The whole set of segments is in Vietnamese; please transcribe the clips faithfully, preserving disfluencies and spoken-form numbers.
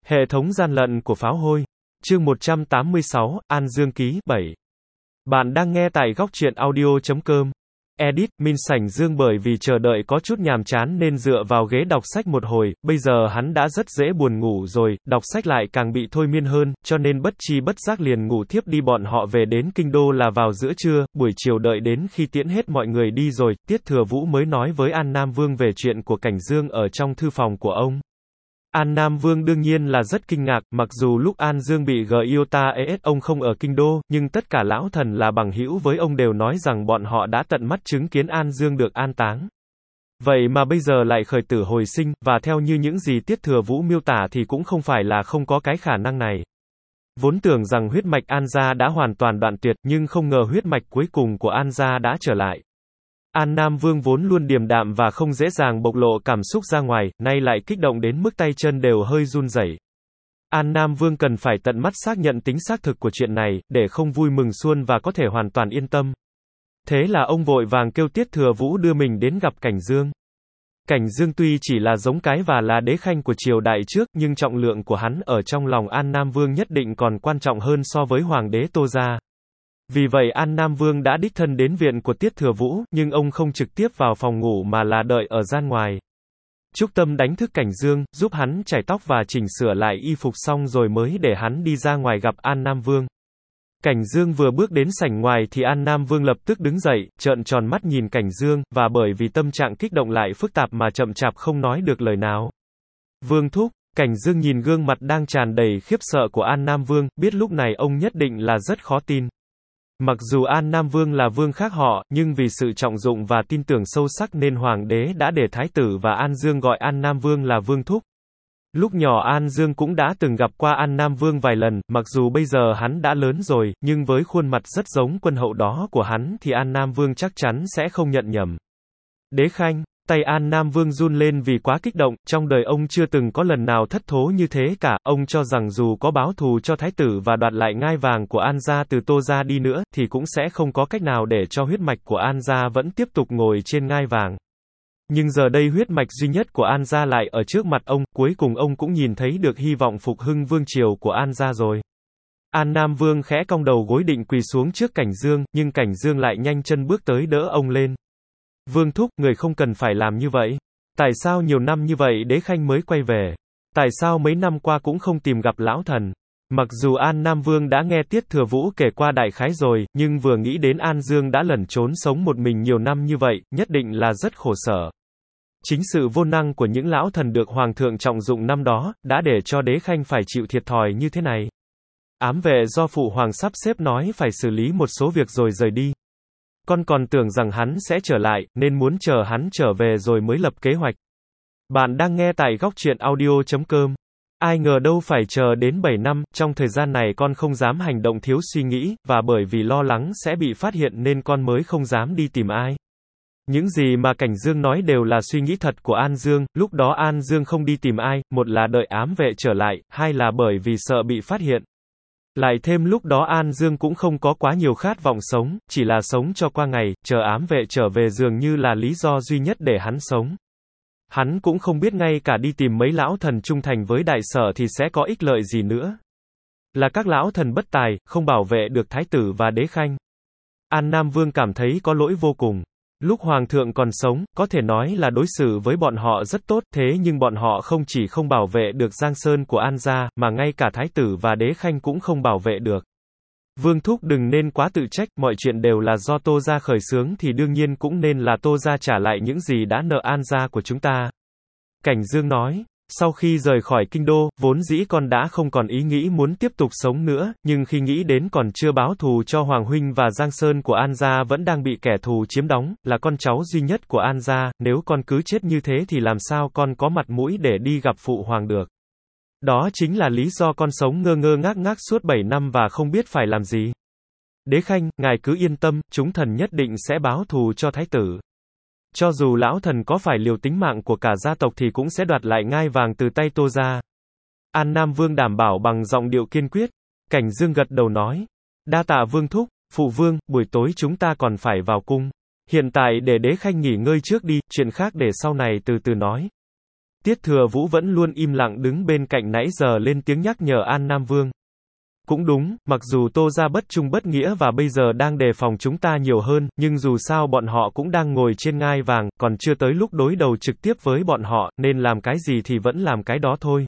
Hệ thống gian lận của pháo hôi. Chương một trăm tám mươi sáu, An Dương ký, bảy. Bạn đang nghe tại góc truyện audio chấm com. Edit, Minh Sảnh Dương bởi vì chờ đợi có chút nhàm chán nên dựa vào ghế đọc sách một hồi, bây giờ hắn đã rất dễ buồn ngủ rồi, đọc sách lại càng bị thôi miên hơn, cho nên bất chi bất giác liền ngủ thiếp đi. Bọn họ về đến kinh đô là vào giữa trưa, buổi chiều đợi đến khi tiễn hết mọi người đi rồi, Tiết Thừa Vũ mới nói với An Nam Vương về chuyện của Cảnh Dương ở trong thư phòng của ông. An Nam Vương đương nhiên là rất kinh ngạc, mặc dù lúc An Dương bị Giota es ông không ở kinh đô, nhưng tất cả lão thần là bằng hữu với ông đều nói rằng bọn họ đã tận mắt chứng kiến An Dương được an táng. Vậy mà bây giờ lại khởi tử hồi sinh, và theo như những gì Tiết Thừa Vũ miêu tả thì cũng không phải là không có cái khả năng này. Vốn tưởng rằng huyết mạch An gia đã hoàn toàn đoạn tuyệt, nhưng không ngờ huyết mạch cuối cùng của An gia đã trở lại. An Nam Vương vốn luôn điềm đạm và không dễ dàng bộc lộ cảm xúc ra ngoài, nay lại kích động đến mức tay chân đều hơi run rẩy. An Nam Vương cần phải tận mắt xác nhận tính xác thực của chuyện này, để không vui mừng xuôn và có thể hoàn toàn yên tâm. Thế là ông vội vàng kêu Tiết Thừa Vũ đưa mình đến gặp Cảnh Dương. Cảnh Dương tuy chỉ là giống cái và là đế khanh của triều đại trước, nhưng trọng lượng của hắn ở trong lòng An Nam Vương nhất định còn quan trọng hơn so với Hoàng đế Tô Gia. Vì vậy An Nam Vương đã đích thân đến viện của Tiết Thừa Vũ, nhưng ông không trực tiếp vào phòng ngủ mà là đợi ở gian ngoài. Trúc Tâm đánh thức Cảnh Dương, giúp hắn chải tóc và chỉnh sửa lại y phục xong rồi mới để hắn đi ra ngoài gặp An Nam Vương. Cảnh Dương vừa bước đến sảnh ngoài thì An Nam Vương lập tức đứng dậy, trợn tròn mắt nhìn Cảnh Dương, và bởi vì tâm trạng kích động lại phức tạp mà chậm chạp không nói được lời nào. Vương thúc. Cảnh Dương nhìn gương mặt đang tràn đầy khiếp sợ của An Nam Vương, biết lúc này ông nhất định là rất khó tin. Mặc dù An Nam Vương là vương khác họ, nhưng vì sự trọng dụng và tin tưởng sâu sắc nên Hoàng đế đã để Thái tử và An Dương gọi An Nam Vương là Vương thúc. Lúc nhỏ An Dương cũng đã từng gặp qua An Nam Vương vài lần, mặc dù bây giờ hắn đã lớn rồi, nhưng với khuôn mặt rất giống quân hậu đó của hắn thì An Nam Vương chắc chắn sẽ không nhận nhầm. Đế khanh. Tay An Nam Vương run lên vì quá kích động, trong đời ông chưa từng có lần nào thất thố như thế cả, ông cho rằng dù có báo thù cho Thái tử và đoạt lại ngai vàng của An gia từ Tô gia đi nữa, thì cũng sẽ không có cách nào để cho huyết mạch của An gia vẫn tiếp tục ngồi trên ngai vàng. Nhưng giờ đây huyết mạch duy nhất của An gia lại ở trước mặt ông, cuối cùng ông cũng nhìn thấy được hy vọng phục hưng vương triều của An gia rồi. An Nam Vương khẽ cong đầu gối định quỳ xuống trước Cảnh Dương, nhưng Cảnh Dương lại nhanh chân bước tới đỡ ông lên. Vương thúc, người không cần phải làm như vậy. Tại sao nhiều năm như vậy đế khanh mới quay về? Tại sao mấy năm qua cũng không tìm gặp lão thần? Mặc dù An Nam Vương đã nghe Tiết Thừa Vũ kể qua đại khái rồi, nhưng vừa nghĩ đến An Dương đã lẩn trốn sống một mình nhiều năm như vậy, nhất định là rất khổ sở. Chính sự vô năng của những lão thần được Hoàng thượng trọng dụng năm đó, đã để cho đế khanh phải chịu thiệt thòi như thế này. Ám vệ do Phụ Hoàng sắp xếp nói phải xử lý một số việc rồi rời đi. Con còn tưởng rằng hắn sẽ trở lại, nên muốn chờ hắn trở về rồi mới lập kế hoạch. Bạn đang nghe tại góc truyện audio chấm com. Ai ngờ đâu phải chờ đến bảy năm, trong thời gian này con không dám hành động thiếu suy nghĩ, và bởi vì lo lắng sẽ bị phát hiện nên con mới không dám đi tìm ai. Những gì mà Cảnh Dương nói đều là suy nghĩ thật của An Dương, lúc đó An Dương không đi tìm ai, một là đợi ám vệ trở lại, hai là bởi vì sợ bị phát hiện. Lại thêm lúc đó An Dương cũng không có quá nhiều khát vọng sống, chỉ là sống cho qua ngày, chờ ám vệ trở về dường như là lý do duy nhất để hắn sống. Hắn cũng không biết ngay cả đi tìm mấy lão thần trung thành với đại sở thì sẽ có ích lợi gì nữa. Là các lão thần bất tài, không bảo vệ được Thái tử và đế khanh. An Nam Vương cảm thấy có lỗi vô cùng. Lúc Hoàng thượng còn sống, có thể nói là đối xử với bọn họ rất tốt, thế nhưng bọn họ không chỉ không bảo vệ được Giang Sơn của An gia, mà ngay cả Thái tử và đế khanh cũng không bảo vệ được. Vương thúc đừng nên quá tự trách, mọi chuyện đều là do Tô gia khởi xướng thì đương nhiên cũng nên là Tô gia trả lại những gì đã nợ An gia của chúng ta. Cảnh Dương nói. Sau khi rời khỏi kinh đô, vốn dĩ con đã không còn ý nghĩ muốn tiếp tục sống nữa, nhưng khi nghĩ đến còn chưa báo thù cho Hoàng huynh và Giang Sơn của An gia vẫn đang bị kẻ thù chiếm đóng, là con cháu duy nhất của An gia, nếu con cứ chết như thế thì làm sao con có mặt mũi để đi gặp Phụ Hoàng được. Đó chính là lý do con sống ngơ ngơ ngác ngác suốt bảy năm và không biết phải làm gì. Đế khanh, ngài cứ yên tâm, chúng thần nhất định sẽ báo thù cho Thái tử. Cho dù lão thần có phải liều tính mạng của cả gia tộc thì cũng sẽ đoạt lại ngai vàng từ tay Tô gia. An Nam Vương đảm bảo bằng giọng điệu kiên quyết. Cảnh Dương gật đầu nói. Đa tạ Vương thúc, Phụ Vương, buổi tối chúng ta còn phải vào cung. Hiện tại để đế khanh nghỉ ngơi trước đi, chuyện khác để sau này từ từ nói. Tiết Thừa Vũ vẫn luôn im lặng đứng bên cạnh nãy giờ lên tiếng nhắc nhở An Nam Vương. Cũng đúng, mặc dù Tô gia bất trung bất nghĩa và bây giờ đang đề phòng chúng ta nhiều hơn, nhưng dù sao bọn họ cũng đang ngồi trên ngai vàng, còn chưa tới lúc đối đầu trực tiếp với bọn họ, nên làm cái gì thì vẫn làm cái đó thôi.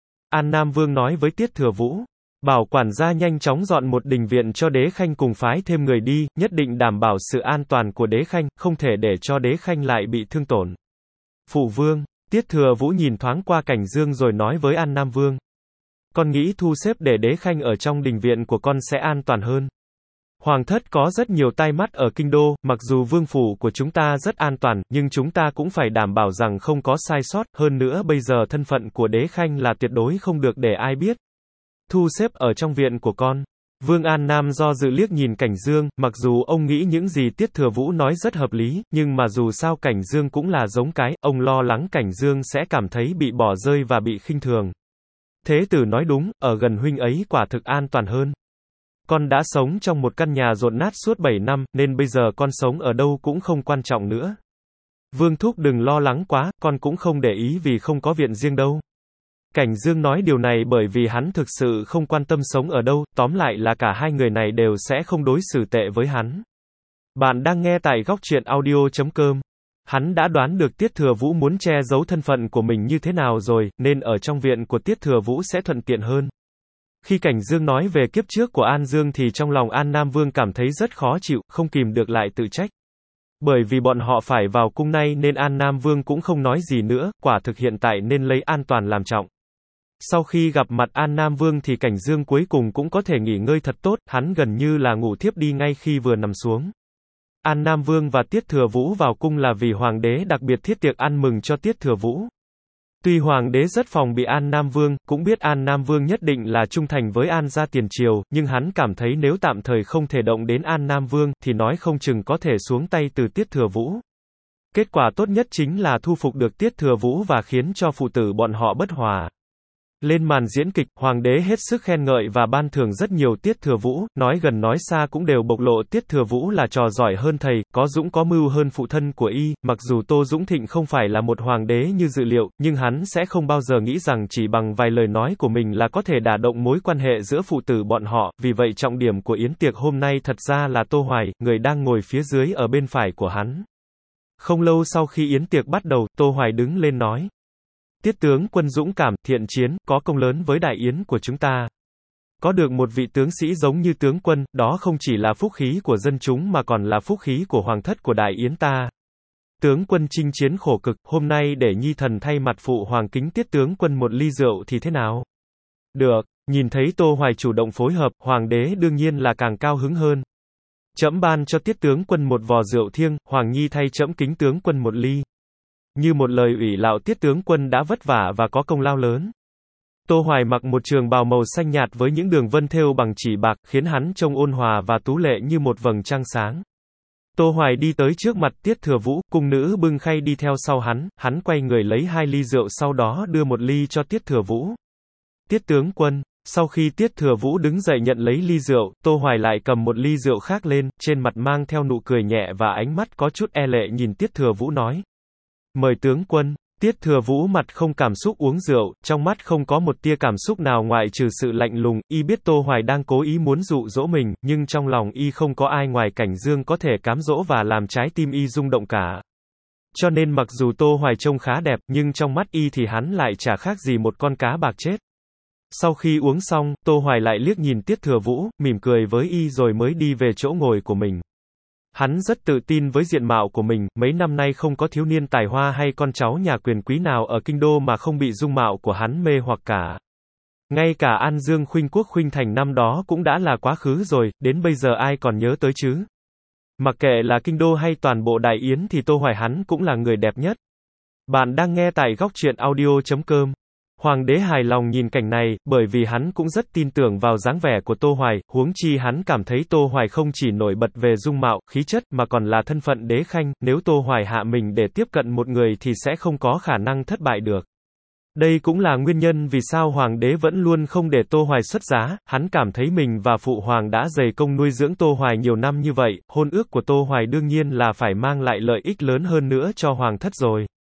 An Nam Vương nói với Tiết Thừa Vũ. Bảo quản gia nhanh chóng dọn một đình viện cho Đế Khanh cùng phái thêm người đi, nhất định đảm bảo sự an toàn của Đế Khanh, không thể để cho Đế Khanh lại bị thương tổn. Phụ vương, Tiết Thừa Vũ nhìn thoáng qua Cảnh Dương rồi nói với An Nam Vương. Con nghĩ thu xếp để Đế Khanh ở trong đình viện của con sẽ an toàn hơn. Hoàng thất có rất nhiều tai mắt ở kinh đô, mặc dù vương phủ của chúng ta rất an toàn, nhưng chúng ta cũng phải đảm bảo rằng không có sai sót, hơn nữa bây giờ thân phận của Đế Khanh là tuyệt đối không được để ai biết. Thu xếp ở trong viện của con. Vương An Nam do dự liếc nhìn Cảnh Dương, mặc dù ông nghĩ những gì Tiết Thừa Vũ nói rất hợp lý, nhưng mà dù sao Cảnh Dương cũng là giống cái, ông lo lắng Cảnh Dương sẽ cảm thấy bị bỏ rơi và bị khinh thường. Thế tử nói đúng, ở gần huynh ấy quả thực an toàn hơn. Con đã sống trong một căn nhà dột nát suốt bảy năm, nên bây giờ con sống ở đâu cũng không quan trọng nữa. Vương thúc đừng lo lắng quá, con cũng không để ý vì không có viện riêng đâu. Cảnh Dương nói điều này bởi vì hắn thực sự không quan tâm sống ở đâu, tóm lại là cả hai người này đều sẽ không đối xử tệ với hắn. Bạn đang nghe tại góc truyện audio chấm com. Hắn đã đoán được Tiết Thừa Vũ muốn che giấu thân phận của mình như thế nào rồi, nên ở trong viện của Tiết Thừa Vũ sẽ thuận tiện hơn. Khi Cảnh Dương nói về kiếp trước của An Dương thì trong lòng An Nam Vương cảm thấy rất khó chịu, không kìm được lại tự trách. Bởi vì bọn họ phải vào cung nay nên An Nam Vương cũng không nói gì nữa, quả thực hiện tại nên lấy an toàn làm trọng. Sau khi gặp mặt An Nam Vương thì Cảnh Dương cuối cùng cũng có thể nghỉ ngơi thật tốt, hắn gần như là ngủ thiếp đi ngay khi vừa nằm xuống. An Nam Vương và Tiết Thừa Vũ vào cung là vì Hoàng đế đặc biệt thiết tiệc ăn mừng cho Tiết Thừa Vũ. Tuy Hoàng đế rất phòng bị An Nam Vương, cũng biết An Nam Vương nhất định là trung thành với An gia tiền triều, nhưng hắn cảm thấy nếu tạm thời không thể động đến An Nam Vương, thì nói không chừng có thể xuống tay từ Tiết Thừa Vũ. Kết quả tốt nhất chính là thu phục được Tiết Thừa Vũ và khiến cho phụ tử bọn họ bất hòa. Lên màn diễn kịch, Hoàng đế hết sức khen ngợi và ban thưởng rất nhiều Tiết Thừa Vũ, nói gần nói xa cũng đều bộc lộ Tiết Thừa Vũ là trò giỏi hơn thầy, có dũng có mưu hơn phụ thân của y, mặc dù Tô Dũng Thịnh không phải là một hoàng đế như dự liệu, nhưng hắn sẽ không bao giờ nghĩ rằng chỉ bằng vài lời nói của mình là có thể đả động mối quan hệ giữa phụ tử bọn họ, vì vậy trọng điểm của yến tiệc hôm nay thật ra là Tô Hoài, người đang ngồi phía dưới ở bên phải của hắn. Không lâu sau khi yến tiệc bắt đầu, Tô Hoài đứng lên nói. Tiết tướng quân dũng cảm, thiện chiến, có công lớn với đại yến của chúng ta. Có được một vị tướng sĩ giống như tướng quân, đó không chỉ là phúc khí của dân chúng mà còn là phúc khí của hoàng thất của đại yến ta. Tướng quân chinh chiến khổ cực, hôm nay để nhi thần thay mặt phụ hoàng kính Tiết tướng quân một ly rượu thì thế nào? Được, nhìn thấy Tô Hoài chủ động phối hợp, hoàng đế đương nhiên là càng cao hứng hơn. Trẫm ban cho Tiết tướng quân một vò rượu thiêng, hoàng nhi thay trẫm kính tướng quân một ly. Như một lời ủy lạo Tiết tướng quân đã vất vả và có công lao lớn. Tô Hoài mặc một trường bào màu xanh nhạt với những đường vân thêu bằng chỉ bạc, khiến hắn trông ôn hòa và tú lệ như một vầng trăng sáng. Tô Hoài đi tới trước mặt Tiết Thừa Vũ, cung nữ bưng khay đi theo sau hắn, hắn quay người lấy hai ly rượu sau đó đưa một ly cho Tiết Thừa Vũ. Tiết tướng quân, sau khi Tiết Thừa Vũ đứng dậy nhận lấy ly rượu, Tô Hoài lại cầm một ly rượu khác lên, trên mặt mang theo nụ cười nhẹ và ánh mắt có chút e lệ nhìn Tiết Thừa Vũ nói. Mời tướng quân. Tiết Thừa Vũ mặt không cảm xúc uống rượu, trong mắt không có một tia cảm xúc nào ngoại trừ sự lạnh lùng, y biết Tô Hoài đang cố ý muốn dụ dỗ mình, nhưng trong lòng y không có ai ngoài Cảnh Dương có thể cám dỗ và làm trái tim y rung động cả. Cho nên mặc dù Tô Hoài trông khá đẹp, nhưng trong mắt y thì hắn lại chả khác gì một con cá bạc chết. Sau khi uống xong, Tô Hoài lại liếc nhìn Tiết Thừa Vũ, mỉm cười với y rồi mới đi về chỗ ngồi của mình. Hắn rất tự tin với diện mạo của mình, mấy năm nay không có thiếu niên tài hoa hay con cháu nhà quyền quý nào ở kinh đô mà không bị dung mạo của hắn mê hoặc cả. Ngay cả An Dương khuynh quốc khuynh thành năm đó cũng đã là quá khứ rồi, đến bây giờ ai còn nhớ tới chứ? Mặc kệ là kinh đô hay toàn bộ đại yến thì Tô Hoài hắn cũng là người đẹp nhất. Bạn đang nghe tại góc truyện audio chấm com. Hoàng đế hài lòng nhìn cảnh này, bởi vì hắn cũng rất tin tưởng vào dáng vẻ của Tô Hoài, huống chi hắn cảm thấy Tô Hoài không chỉ nổi bật về dung mạo, khí chất, mà còn là thân phận đế khanh, nếu Tô Hoài hạ mình để tiếp cận một người thì sẽ không có khả năng thất bại được. Đây cũng là nguyên nhân vì sao Hoàng đế vẫn luôn không để Tô Hoài xuất giá, hắn cảm thấy mình và Phụ Hoàng đã dày công nuôi dưỡng Tô Hoài nhiều năm như vậy, hôn ước của Tô Hoài đương nhiên là phải mang lại lợi ích lớn hơn nữa cho Hoàng thất rồi.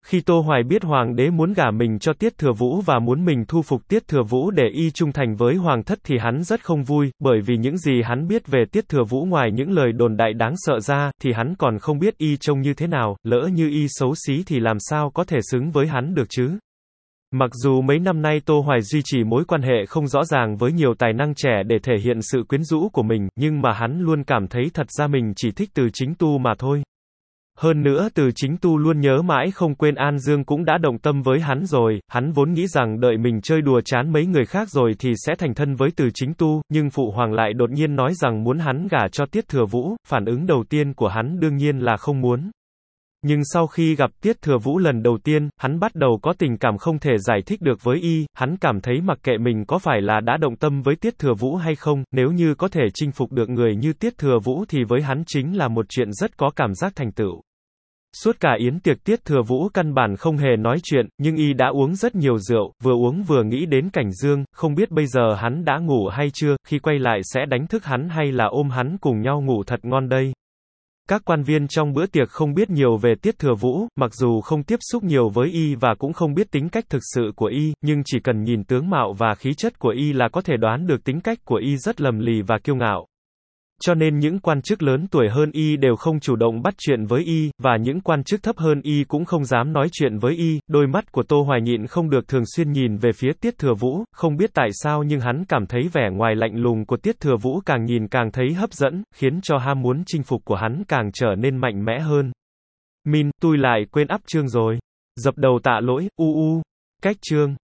Khi Tô Hoài biết hoàng đế muốn gả mình cho Tiết Thừa Vũ và muốn mình thu phục Tiết Thừa Vũ để y trung thành với hoàng thất thì hắn rất không vui, bởi vì những gì hắn biết về Tiết Thừa Vũ ngoài những lời đồn đại đáng sợ ra, thì hắn còn không biết y trông như thế nào, lỡ như y xấu xí thì làm sao có thể xứng với hắn được chứ. Mặc dù mấy năm nay Tô Hoài duy trì mối quan hệ không rõ ràng với nhiều tài năng trẻ để thể hiện sự quyến rũ của mình, nhưng mà hắn luôn cảm thấy thật ra mình chỉ thích Từ Chính Tu mà thôi. Hơn nữa Từ Chính Tu luôn nhớ mãi không quên An Dương cũng đã động tâm với hắn rồi, hắn vốn nghĩ rằng đợi mình chơi đùa chán mấy người khác rồi thì sẽ thành thân với Từ Chính Tu, nhưng Phụ Hoàng lại đột nhiên nói rằng muốn hắn gả cho Tiết Thừa Vũ, phản ứng đầu tiên của hắn đương nhiên là không muốn. Nhưng sau khi gặp Tiết Thừa Vũ lần đầu tiên, hắn bắt đầu có tình cảm không thể giải thích được với y, hắn cảm thấy mặc kệ mình có phải là đã động tâm với Tiết Thừa Vũ hay không, nếu như có thể chinh phục được người như Tiết Thừa Vũ thì với hắn chính là một chuyện rất có cảm giác thành tựu. Suốt cả yến tiệc Tiết Thừa Vũ căn bản không hề nói chuyện, nhưng y đã uống rất nhiều rượu, vừa uống vừa nghĩ đến Cảnh Dương, không biết bây giờ hắn đã ngủ hay chưa, khi quay lại sẽ đánh thức hắn hay là ôm hắn cùng nhau ngủ thật ngon đây. Các quan viên trong bữa tiệc không biết nhiều về Tiết Thừa Vũ, mặc dù không tiếp xúc nhiều với y và cũng không biết tính cách thực sự của y, nhưng chỉ cần nhìn tướng mạo và khí chất của y là có thể đoán được tính cách của y rất lầm lì và kiêu ngạo. Cho nên những quan chức lớn tuổi hơn y đều không chủ động bắt chuyện với y, và những quan chức thấp hơn y cũng không dám nói chuyện với y. Đôi mắt của Tô Hoài nhịn không được thường xuyên nhìn về phía Tiết Thừa Vũ, không biết tại sao nhưng hắn cảm thấy vẻ ngoài lạnh lùng của Tiết Thừa Vũ càng nhìn càng thấy hấp dẫn, khiến cho ham muốn chinh phục của hắn càng trở nên mạnh mẽ hơn. Min, tôi lại quên up chương rồi. Dập đầu tạ lỗi, u u. Cách chương.